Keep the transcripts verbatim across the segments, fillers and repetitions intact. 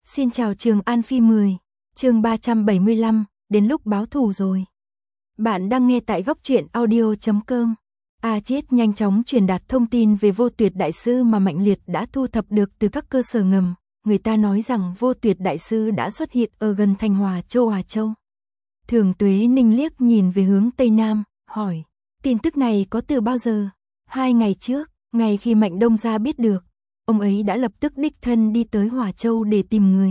Xin chào Trường An Phi mười, chương ba trăm bảy mươi lăm, đến lúc báo thù rồi. Bạn đang nghe tại góc truyện audio chấm com. A Chiết nhanh chóng truyền đạt thông tin về Vô Tuyệt Đại Sư mà Mạnh Liệt đã thu thập được từ các cơ sở ngầm. Người ta nói rằng Vô Tuyệt Đại Sư đã xuất hiện ở gần Thanh Hòa Châu Hòa Châu. Thường Tuế Ninh liếc nhìn về hướng Tây Nam, hỏi, tin tức này có từ bao giờ? Hai ngày trước, ngày khi Mạnh Đông Gia biết được, ông ấy đã lập tức đích thân đi tới Hòa Châu để tìm người.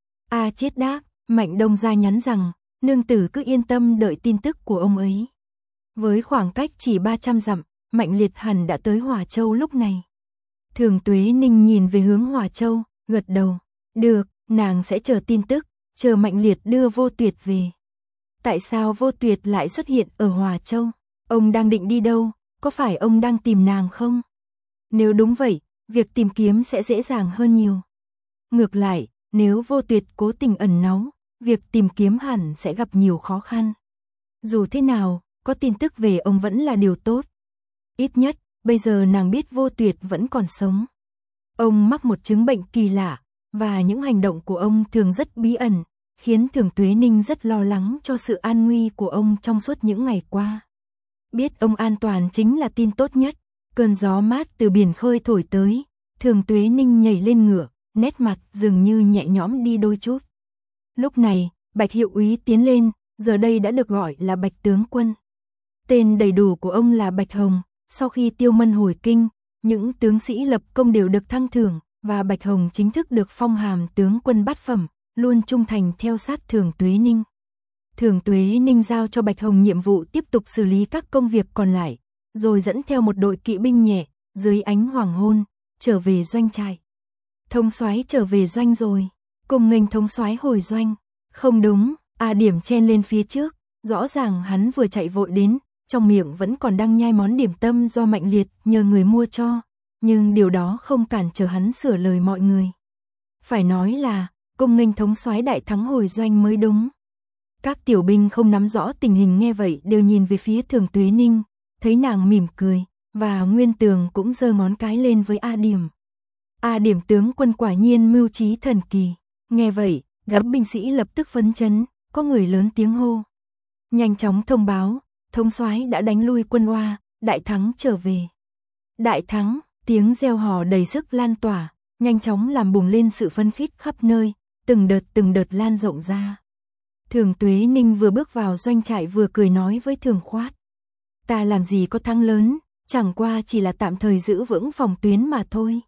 A Chiết đáp, Mạnh Đông Gia nhắn rằng, nương tử cứ yên tâm đợi tin tức của ông ấy. Với khoảng cách chỉ ba trăm dặm, Mạnh Liệt hẳn đã tới Hòa Châu lúc này. Thường Tuế Ninh nhìn về hướng Hòa Châu, gật đầu, được, nàng sẽ chờ tin tức, chờ Mạnh Liệt đưa Vô Tuyệt về. Tại sao Vô Tuyệt lại xuất hiện ở Hòa Châu? Ông đang định đi đâu? Có phải ông đang tìm nàng không? Nếu đúng vậy, việc tìm kiếm sẽ dễ dàng hơn nhiều. Ngược lại, nếu Vô Tuyệt cố tình ẩn náu, việc tìm kiếm hẳn sẽ gặp nhiều khó khăn. Dù thế nào, có tin tức về ông vẫn là điều tốt. Ít nhất, bây giờ nàng biết Vô Tuyệt vẫn còn sống. Ông mắc một chứng bệnh kỳ lạ, và những hành động của ông thường rất bí ẩn, khiến Thường Tuế Ninh rất lo lắng cho sự an nguy của ông trong suốt những ngày qua. Biết ông an toàn chính là tin tốt nhất. Cơn gió mát từ biển khơi thổi tới, Thường Tuế Ninh nhảy lên ngựa, nét mặt dường như nhẹ nhõm đi đôi chút. Lúc này, Bạch Hiệu Úy tiến lên, giờ đây đã được gọi là Bạch Tướng Quân. Tên đầy đủ của ông là Bạch Hồng, sau khi Tiêu Mân hồi kinh, những tướng sĩ lập công đều được thăng thưởng, và Bạch Hồng chính thức được phong hàm tướng quân bát phẩm, luôn trung thành theo sát Thường Tuế Ninh. Thường Tuế Ninh giao cho Bạch Hồng nhiệm vụ tiếp tục xử lý các công việc còn lại, rồi dẫn theo một đội kỵ binh nhẹ, dưới ánh hoàng hôn, trở về doanh trại. Thống soái trở về doanh rồi, cùng nghênh thống soái hồi doanh. Không đúng, A Điểm chen lên phía trước, rõ ràng hắn vừa chạy vội đến, trong miệng vẫn còn đang nhai món điểm tâm do Mạnh Liệt nhờ người mua cho, nhưng điều đó không cản trở hắn sửa lời mọi người. Phải nói là, cùng nghênh thống soái đại thắng hồi doanh mới đúng. Các tiểu binh không nắm rõ tình hình nghe vậy đều nhìn về phía Thường Tuế Ninh, thấy nàng mỉm cười, và Nguyên Tường cũng giơ ngón cái lên với A Điểm. A Điểm tướng quân quả nhiên mưu trí thần kỳ. Nghe vậy, các binh sĩ lập tức phấn chấn, có người lớn tiếng hô. Nhanh chóng thông báo, thống soái đã đánh lui quân Oa, đại thắng trở về. Đại thắng, tiếng reo hò đầy sức lan tỏa, nhanh chóng làm bùng lên sự phấn khích khắp nơi, từng đợt từng đợt lan rộng ra. Thường Tuế Ninh vừa bước vào doanh trại vừa cười nói với Thường Khoát. Ta làm gì có thắng lớn, chẳng qua chỉ là tạm thời giữ vững phòng tuyến mà thôi.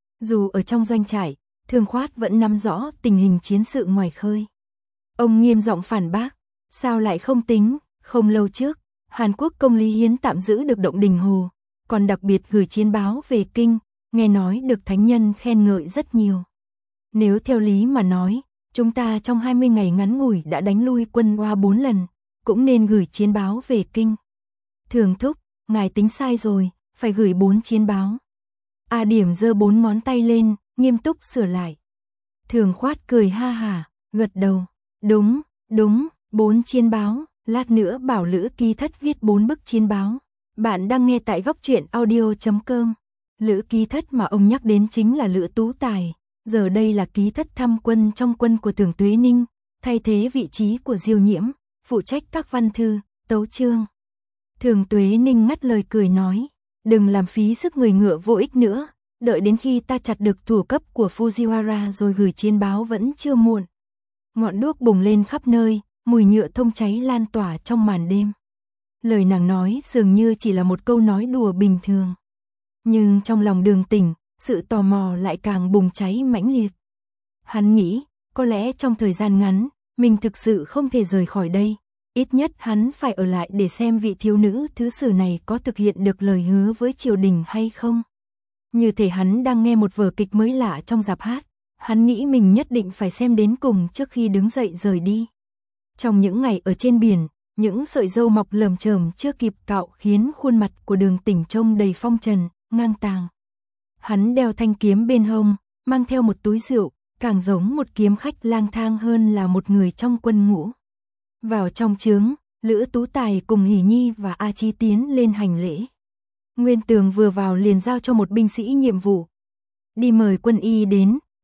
Dù ở trong doanh trại, Thường Khoát vẫn nắm rõ tình hình chiến sự ngoài khơi. Ông nghiêm giọng phản bác, sao lại không tính, không lâu trước, Hàn Quốc công Lý Hiến tạm giữ được Động Đình Hồ, còn đặc biệt gửi chiến báo về kinh, nghe nói được thánh nhân khen ngợi rất nhiều. Nếu theo lý mà nói, chúng ta trong hai mươi ngày ngắn ngủi đã đánh lui quân Oa bốn lần, cũng nên gửi chiến báo về kinh. Thường thúc, ngài tính sai rồi, phải gửi bốn chiến báo. A Điểm giơ bốn ngón tay lên, nghiêm túc sửa lại. Thường Khoát cười ha hả, gật đầu. Đúng, đúng, bốn chiến báo, lát nữa bảo Lữ Ký Thất viết bốn bức chiến báo. Bạn đang nghe tại góc truyện audio chấm com. Lữ Ký Thất mà ông nhắc đến chính là Lữ Tú Tài, giờ đây là ký thất tham quân trong quân của Thường Tuế Ninh, thay thế vị trí của Diêu Nhiễm, phụ trách các văn thư, tấu chương. Thường Tuế Ninh ngắt lời cười nói, đừng làm phí sức người ngựa vô ích nữa, đợi đến khi ta chặt được thủ cấp của Fujiwara rồi gửi chiến báo vẫn chưa muộn. Ngọn đuốc bùng lên khắp nơi, mùi nhựa thông cháy lan tỏa trong màn đêm. Lời nàng nói dường như chỉ là một câu nói đùa bình thường. Nhưng trong lòng Đường Tỉnh, sự tò mò lại càng bùng cháy mãnh liệt. Hắn nghĩ, có lẽ trong thời gian ngắn, mình thực sự không thể rời khỏi đây. Ít nhất hắn phải ở lại để xem vị thiếu nữ thứ sử này có thực hiện được lời hứa với triều đình hay không. Như thể hắn đang nghe một vở kịch mới lạ trong rạp hát, hắn nghĩ mình nhất định phải xem đến cùng trước khi đứng dậy rời đi. Trong những ngày ở trên biển, những sợi râu mọc lởm chởm chưa kịp cạo khiến khuôn mặt của Đường Tỉnh trông đầy phong trần, ngang tàng. Hắn đeo thanh kiếm bên hông, mang theo một túi rượu, càng giống một kiếm khách lang thang hơn là một người trong quân ngũ. Vào trong trướng, Lữ Tú Tài cùng Hỷ Nhi và A Chi tiến lên hành lễ. Nguyên Tường vừa vào liền giao cho một binh sĩ nhiệm vụ. Đi mời quân y đến,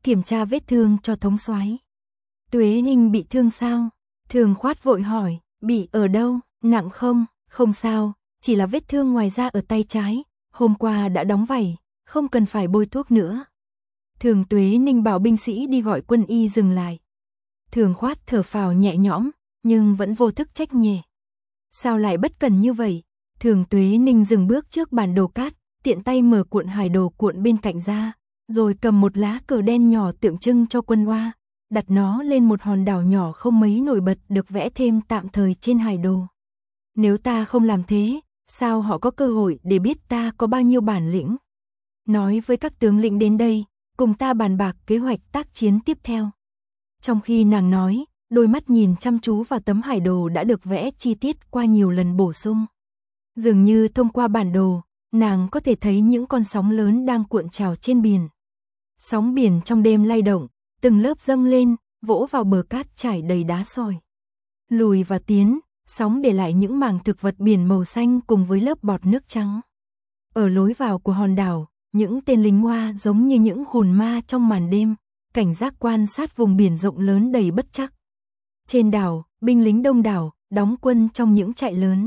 kiểm tra vết thương cho thống soái. Tuế Ninh bị thương sao? Thường Khoát vội hỏi, bị ở đâu, nặng không? Không sao, chỉ là vết thương ngoài da ở tay trái, hôm qua đã đóng vảy, không cần phải bôi thuốc nữa. Thường Tuế Ninh bảo binh sĩ đi gọi quân y dừng lại. Thường Khoát thở phào nhẹ nhõm, nhưng vẫn vô thức trách nhẹ. Sao lại bất cần như vậy? Thường Tuế Ninh dừng bước trước bản đồ cát, tiện tay mở cuộn hải đồ cuộn bên cạnh ra, rồi cầm một lá cờ đen nhỏ tượng trưng cho quân Oa, đặt nó lên một hòn đảo nhỏ không mấy nổi bật được vẽ thêm tạm thời trên hải đồ. Nếu ta không làm thế, sao họ có cơ hội để biết ta có bao nhiêu bản lĩnh? Nói với các tướng lĩnh đến đây, cùng ta bàn bạc kế hoạch tác chiến tiếp theo. Trong khi nàng nói, đôi mắt nhìn chăm chú vào tấm hải đồ đã được vẽ chi tiết qua nhiều lần bổ sung. Dường như thông qua bản đồ, nàng có thể thấy những con sóng lớn đang cuộn trào trên biển. Sóng biển trong đêm lay động, từng lớp dâng lên, vỗ vào bờ cát trải đầy đá sỏi. Lùi và tiến, sóng để lại những mảng thực vật biển màu xanh cùng với lớp bọt nước trắng. Ở lối vào của hòn đảo, những tên lính Oa giống như những hồn ma trong màn đêm, cảnh giác quan sát vùng biển rộng lớn đầy bất trắc. Trên đảo, binh lính đông đảo, đóng quân trong những trại lớn.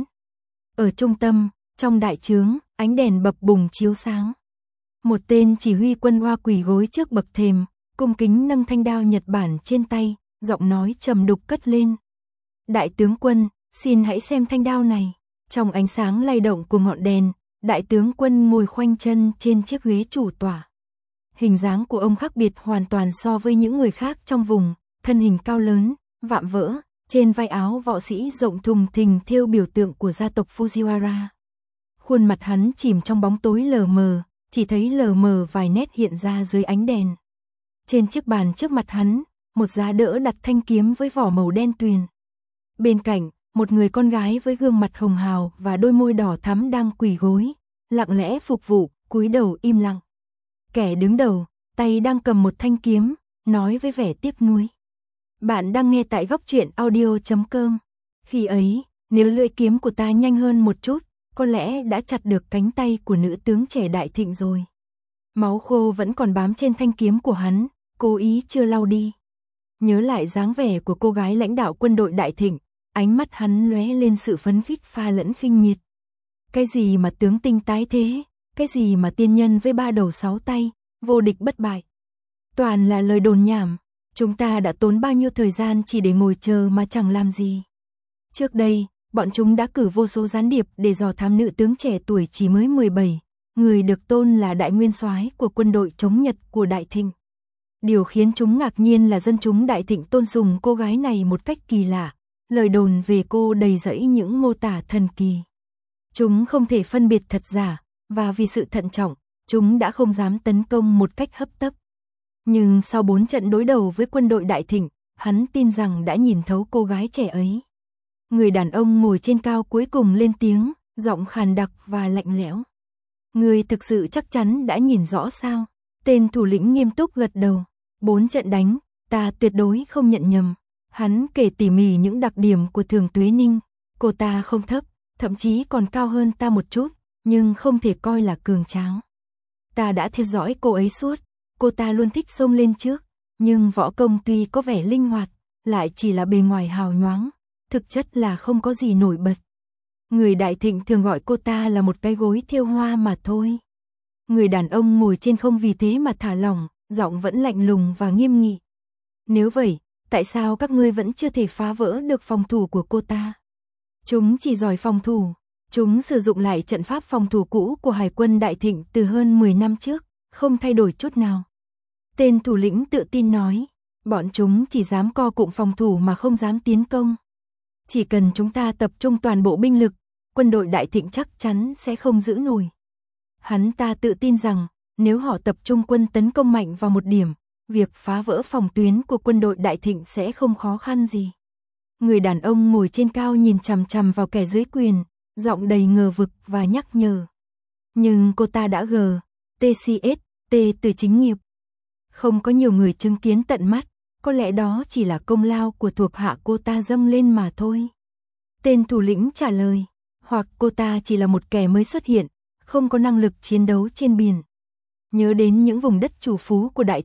Ở trung tâm, trong đại trướng, ánh đèn bập bùng chiếu sáng. Một tên chỉ huy quân Oa quỳ gối trước bậc thềm, cung kính nâng thanh đao Nhật Bản trên tay, giọng nói trầm đục cất lên. Đại tướng quân, xin hãy xem thanh đao này. Trong ánh sáng lay động của ngọn đèn, đại tướng quân ngồi khoanh chân trên chiếc ghế chủ tọa. Hình dáng của ông khác biệt hoàn toàn so với những người khác trong vùng, thân hình cao lớn, vạm vỡ, trên vai áo võ sĩ rộng thùng thình thêu biểu tượng của gia tộc Fujiwara. Khuôn mặt hắn chìm trong bóng tối lờ mờ, chỉ thấy lờ mờ vài nét hiện ra dưới ánh đèn. Trên chiếc bàn trước mặt hắn, một giá đỡ đặt thanh kiếm với vỏ màu đen tuyền. Bên cạnh, một người con gái với gương mặt hồng hào và đôi môi đỏ thắm đang quỳ gối, lặng lẽ phục vụ, cúi đầu im lặng. Kẻ đứng đầu, tay đang cầm một thanh kiếm, nói với vẻ tiếc nuối. Bạn đang nghe tại góc truyện audio chấm com. Khi ấy, nếu lưỡi kiếm của ta nhanh hơn một chút, có lẽ đã chặt được cánh tay của nữ tướng trẻ Đại Thịnh rồi. Máu khô vẫn còn bám trên thanh kiếm của hắn, cố ý chưa lau đi. Nhớ lại dáng vẻ của cô gái lãnh đạo quân đội Đại Thịnh, ánh mắt hắn lóe lên sự phấn khích pha lẫn khinh miệt. Cái gì mà tướng tinh tái thế, cái gì mà tiên nhân với ba đầu sáu tay, vô địch bất bại. Toàn là lời đồn nhảm, chúng ta đã tốn bao nhiêu thời gian chỉ để ngồi chờ mà chẳng làm gì. Trước đây, bọn chúng đã cử vô số gián điệp để dò thám nữ tướng trẻ tuổi chỉ mới mười bảy, người được tôn là đại nguyên soái của quân đội chống Nhật của Đại Thịnh. Điều khiến chúng ngạc nhiên là dân chúng Đại Thịnh tôn sùng cô gái này một cách kỳ lạ, lời đồn về cô đầy rẫy những mô tả thần kỳ. Chúng không thể phân biệt thật giả, và vì sự thận trọng, chúng đã không dám tấn công một cách hấp tấp. Nhưng sau bốn trận đối đầu với quân đội Đại Thịnh, hắn tin rằng đã nhìn thấu cô gái trẻ ấy. Người đàn ông ngồi trên cao cuối cùng lên tiếng, giọng khàn đặc và lạnh lẽo. Người thực sự chắc chắn đã nhìn rõ sao? Tên thủ lĩnh nghiêm túc gật đầu. Bốn trận đánh, ta tuyệt đối không nhận nhầm. Hắn kể tỉ mỉ những đặc điểm của Thường Tuế Ninh. Cô ta không thấp, thậm chí còn cao hơn ta một chút, nhưng không thể coi là cường tráng. Ta đã theo dõi cô ấy suốt, cô ta luôn thích xông lên trước, nhưng võ công tuy có vẻ linh hoạt, lại chỉ là bề ngoài hào nhoáng, thực chất là không có gì nổi bật. Người Đại Thịnh thường gọi cô ta là một cái gối thêu hoa mà thôi. Người đàn ông ngồi trên không vì thế mà thả lỏng, giọng vẫn lạnh lùng và nghiêm nghị. Nếu vậy, tại sao các ngươi vẫn chưa thể phá vỡ được phòng thủ của cô ta? Chúng chỉ giỏi phòng thủ, chúng sử dụng lại trận pháp phòng thủ cũ của Hải quân Đại Thịnh từ hơn mười năm trước, không thay đổi chút nào. Tên thủ lĩnh tự tin nói, bọn chúng chỉ dám co cụm phòng thủ mà không dám tiến công. Chỉ cần chúng ta tập trung toàn bộ binh lực, quân đội Đại Thịnh chắc chắn sẽ không giữ nổi. Hắn ta tự tin rằng, nếu họ tập trung quân tấn công mạnh vào một điểm, việc phá vỡ phòng tuyến của quân đội Đại Thịnh sẽ không khó khăn gì. Người đàn ông ngồi trên cao nhìn chằm chằm vào kẻ dưới quyền, giọng đầy ngờ vực và nhắc nhở. Nhưng cô ta đã gờ, tê xê ét, T từ chính nghiệp. Không có nhiều người chứng kiến tận mắt, có lẽ đó chỉ là công lao của thuộc hạ cô ta dâng lên mà thôi. Tên thủ lĩnh trả lời, hoặc cô ta chỉ là một kẻ mới xuất hiện, không có năng lực chiến đấu trên biển. Nhớ đến những vùng đất chủ phú của Đại Thịnh,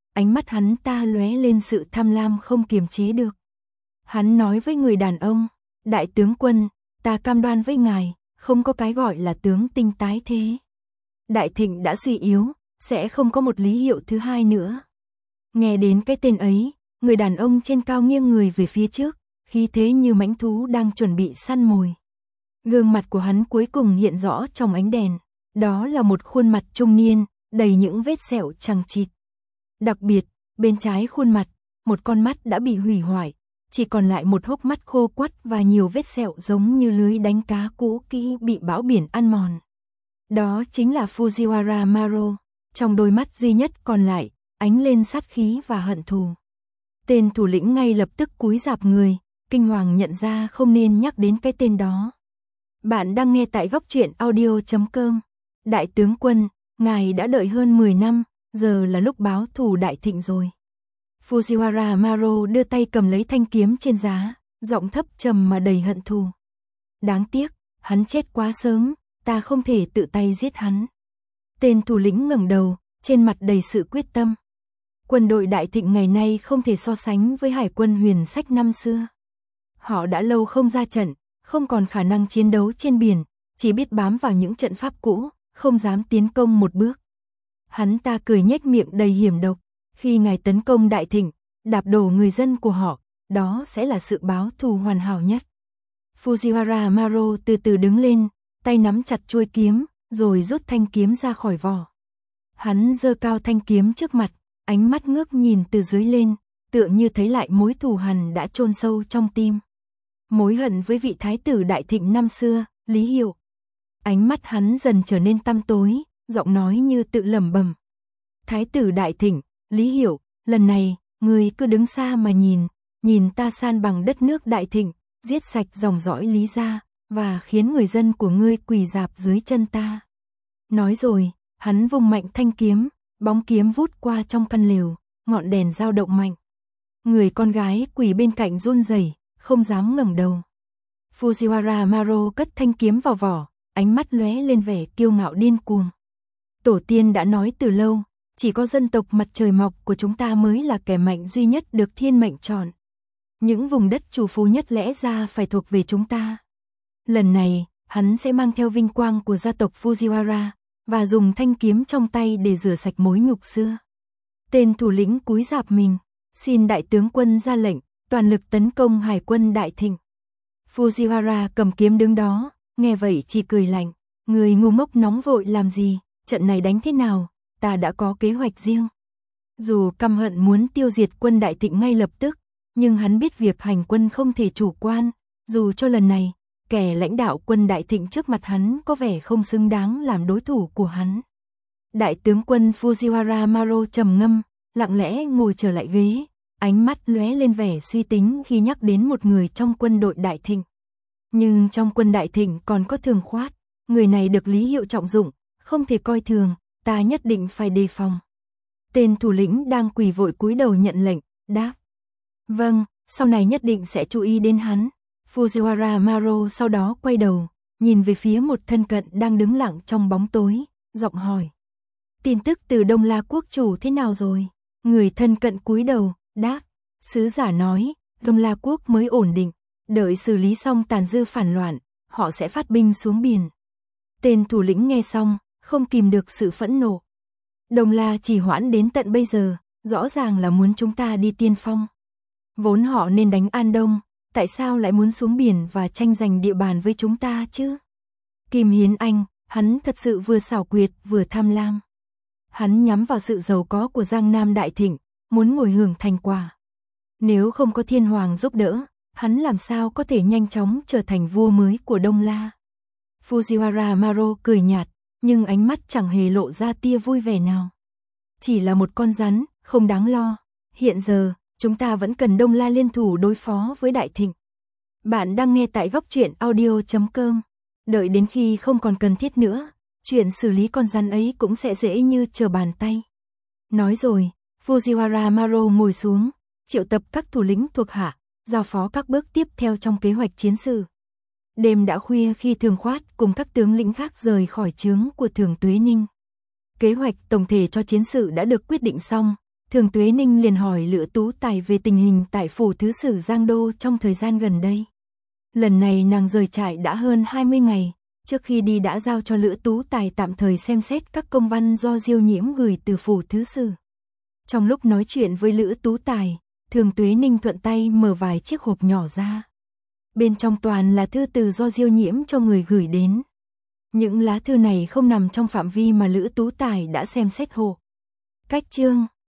ánh mắt hắn ta lóe lên sự tham lam không kiềm chế được. Hắn nói với người đàn ông, đại tướng quân, ta cam đoan với ngài, không có cái gọi là tướng tinh tái thế. Đại Thịnh đã suy yếu, sẽ không có một Lý Hiệu thứ hai nữa. Nghe đến cái tên ấy, người đàn ông trên cao nghiêng người về phía trước, khí thế như mãnh thú đang chuẩn bị săn mồi. Gương mặt của hắn cuối cùng hiện rõ trong ánh đèn, đó là một khuôn mặt trung niên, đầy những vết sẹo chằng chịt. Đặc biệt, bên trái khuôn mặt, một con mắt đã bị hủy hoại, chỉ còn lại một hốc mắt khô quắt và nhiều vết sẹo giống như lưới đánh cá cũ kỹ bị bão biển ăn mòn. Đó chính là Fujiwara Maro, trong đôi mắt duy nhất còn lại, ánh lên sát khí và hận thù. Tên thủ lĩnh ngay lập tức cúi rạp người, kinh hoàng nhận ra không nên nhắc đến cái tên đó. Bạn đang nghe tại góc truyện audio chấm com. Đại tướng quân, ngài đã đợi hơn mười năm, giờ là lúc báo thù Đại Thịnh rồi. Fujiwara Maro đưa tay cầm lấy thanh kiếm trên giá, giọng thấp trầm mà đầy hận thù. Đáng tiếc, hắn chết quá sớm, ta không thể tự tay giết hắn. Tên thủ lĩnh ngẩng đầu, trên mặt đầy sự quyết tâm. Quân đội Đại Thịnh ngày nay không thể so sánh với hải quân huyền sách năm xưa. Họ đã lâu không ra trận, không còn khả năng chiến đấu trên biển, chỉ biết bám vào những trận pháp cũ, không dám tiến công một bước. Hắn ta cười nhếch miệng đầy hiểm độc, khi ngài tấn công Đại Thịnh, đạp đổ người dân của họ, đó sẽ là sự báo thù hoàn hảo nhất. Fujiwara Maro từ từ đứng lên, tay nắm chặt chuôi kiếm, rồi rút thanh kiếm ra khỏi vỏ. Hắn giơ cao thanh kiếm trước mặt, ánh mắt ngước nhìn từ dưới lên, tựa như thấy lại mối thù hằn đã chôn sâu trong tim. Mối hận với vị thái tử Đại Thịnh năm xưa, Lý Hiệu. Ánh mắt hắn dần trở nên tăm tối, giọng nói như tự lẩm bẩm. Thái tử Đại Thịnh, Lý Hiệu, lần này, ngươi cứ đứng xa mà nhìn, nhìn ta san bằng đất nước Đại Thịnh, giết sạch dòng dõi Lý gia, và khiến người dân của ngươi quỳ rạp dưới chân ta. Nói rồi, hắn vung mạnh thanh kiếm, bóng kiếm vút qua trong căn lều, ngọn đèn dao động mạnh. Người con gái quỳ bên cạnh run rẩy, không dám ngẩng đầu. Fujiwara Maro cất thanh kiếm vào vỏ, ánh mắt lóe lên vẻ kiêu ngạo điên cuồng. Tổ tiên đã nói từ lâu, chỉ có dân tộc mặt trời mọc của chúng ta mới là kẻ mạnh duy nhất được thiên mệnh chọn. Những vùng đất trù phú nhất lẽ ra phải thuộc về chúng ta. Lần này, hắn sẽ mang theo vinh quang của gia tộc Fujiwara, và dùng thanh kiếm trong tay để rửa sạch mối nhục xưa. Tên thủ lĩnh cúi rạp mình, xin đại tướng quân ra lệnh, toàn lực tấn công hải quân Đại Thịnh. Fujiwara cầm kiếm đứng đó, nghe vậy chỉ cười lạnh, người ngu ngốc nóng vội làm gì, trận này đánh thế nào, ta đã có kế hoạch riêng. Dù căm hận muốn tiêu diệt quân Đại Thịnh ngay lập tức, nhưng hắn biết việc hành quân không thể chủ quan, dù cho lần này, kẻ lãnh đạo quân Đại Thịnh trước mặt hắn có vẻ không xứng đáng làm đối thủ của hắn. Đại tướng quân Fujiwara Maro trầm ngâm, lặng lẽ ngồi trở lại ghế, ánh mắt lóe lên vẻ suy tính khi nhắc đến một người trong quân đội Đại Thịnh. Nhưng trong quân Đại Thịnh còn có Thường Khoát, người này được Lý Hiệu trọng dụng, không thể coi thường, ta nhất định phải đề phòng. Tên thủ lĩnh đang quỳ vội cúi đầu nhận lệnh, đáp. Vâng, sau này nhất định sẽ chú ý đến hắn. Fujiwara Maro sau đó quay đầu, nhìn về phía một thân cận đang đứng lặng trong bóng tối, giọng hỏi. Tin tức từ Đông La quốc chủ thế nào rồi? Người thân cận cúi đầu, đáp. Sứ giả nói, Đông La quốc mới ổn định, đợi xử lý xong tàn dư phản loạn, họ sẽ phát binh xuống biển. Tên thủ lĩnh nghe xong, không kìm được sự phẫn nộ. Đông La trì hoãn đến tận bây giờ, rõ ràng là muốn chúng ta đi tiên phong. Vốn họ nên đánh An Đông, tại sao lại muốn xuống biển và tranh giành địa bàn với chúng ta chứ? Kim Hiến Anh, hắn thật sự vừa xảo quyệt vừa tham lam. Hắn nhắm vào sự giàu có của Giang Nam Đại Thịnh, muốn ngồi hưởng thành quả. Nếu không có Thiên Hoàng giúp đỡ, hắn làm sao có thể nhanh chóng trở thành vua mới của Đông La? Fujiwara Maro cười nhạt, nhưng ánh mắt chẳng hề lộ ra tia vui vẻ nào. Chỉ là một con rắn, không đáng lo. Hiện giờ, chúng ta vẫn cần Đông La liên thủ đối phó với Đại Thịnh. Bạn đang nghe tại góc truyện audio chấm com. Đợi đến khi không còn cần thiết nữa, chuyện xử lý con rắn ấy cũng sẽ dễ như trở bàn tay. Nói rồi, Fujiwara Maro ngồi xuống, triệu tập các thủ lĩnh thuộc hạ, giao phó các bước tiếp theo trong kế hoạch chiến sự. Đêm đã khuya khi Thường Khoát cùng các tướng lĩnh khác rời khỏi trướng của Thường Tuế Ninh. Kế hoạch tổng thể cho chiến sự đã được quyết định xong, Thường Tuế Ninh liền hỏi Lữ Tú Tài về tình hình tại phủ thứ sử Giang Đô trong thời gian gần đây. Lần này nàng rời trại đã hơn hai mươi ngày, trước khi đi đã giao cho Lữ Tú Tài tạm thời xem xét các công văn do Diêu Nhiễm gửi từ phủ thứ sử. Trong lúc nói chuyện với Lữ Tú Tài, Thường Tuế Ninh thuận tay mở vài chiếc hộp nhỏ ra. Bên trong toàn là thư từ do Diêu Nhiễm cho người gửi đến. Những lá thư này không nằm trong phạm vi mà Lữ Tú Tài đã xem xét hộ. Cách chương